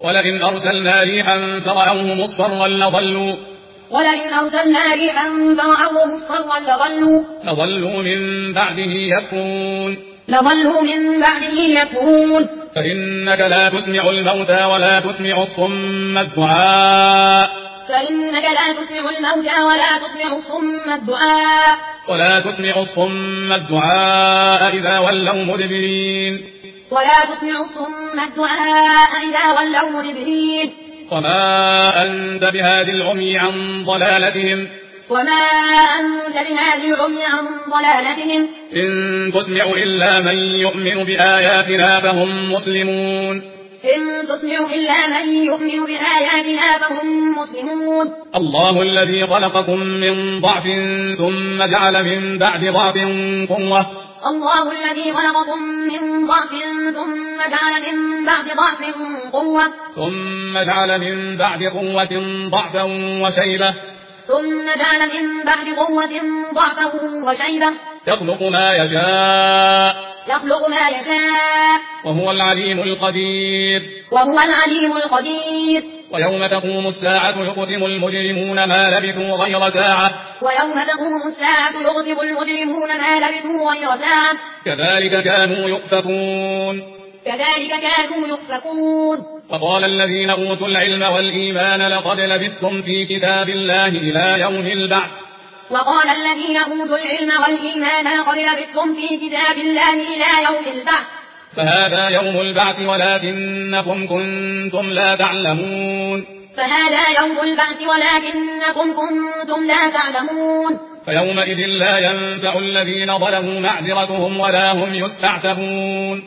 ولئن أرسلنا ريحا فرأوه مصفرا لظلوا من بعده يكفرون فإنك لا تسمع الموتى ولا تسمع الصم الدعاء إذا ولوا مدبرين وما أنت بهادي العمي عن ضلالتهم إن تسمع إلا من يؤمن بآياتنا فهم مسلمون الله الذي خلقكم من ضعف ثم جعل من بعد ضعف قوة ثم جعل من بعد قوة ضعفا وشيبة يخلق ما يشاء وهو العليم القدير ويوم تقوم الساعة يقسم المجرمون ما لبثوا غير ساعة كذلك كانوا يؤفكون وقال الذين أوتوا العلم والإيمان لقد لبثتم في كتاب الله إلى يوم البعث فهذا يوم البعث ولكنكم كنتم لا تعلمون فيومئذ لا ينفع الذين ظلموا معذرتهم ولا هم يستعتبون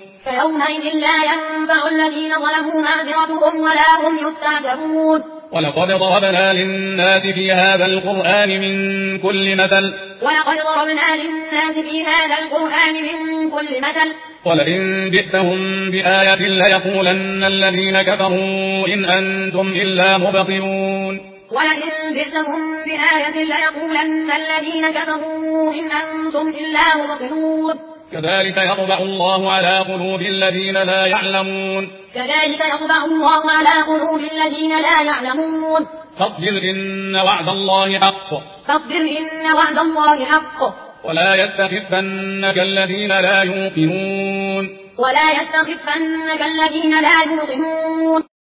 ولقد ضربنا للناس في هذا القرآن من كل مثل ولئن جئتهم بآية ليقولن الذين كفروا إن أنتم إلا مبطلون كذلك يطبع الله على قلوب الذين لا يعلمون فاصبر إن وعد الله حق ولا يستخفنك الذين لا يوقنون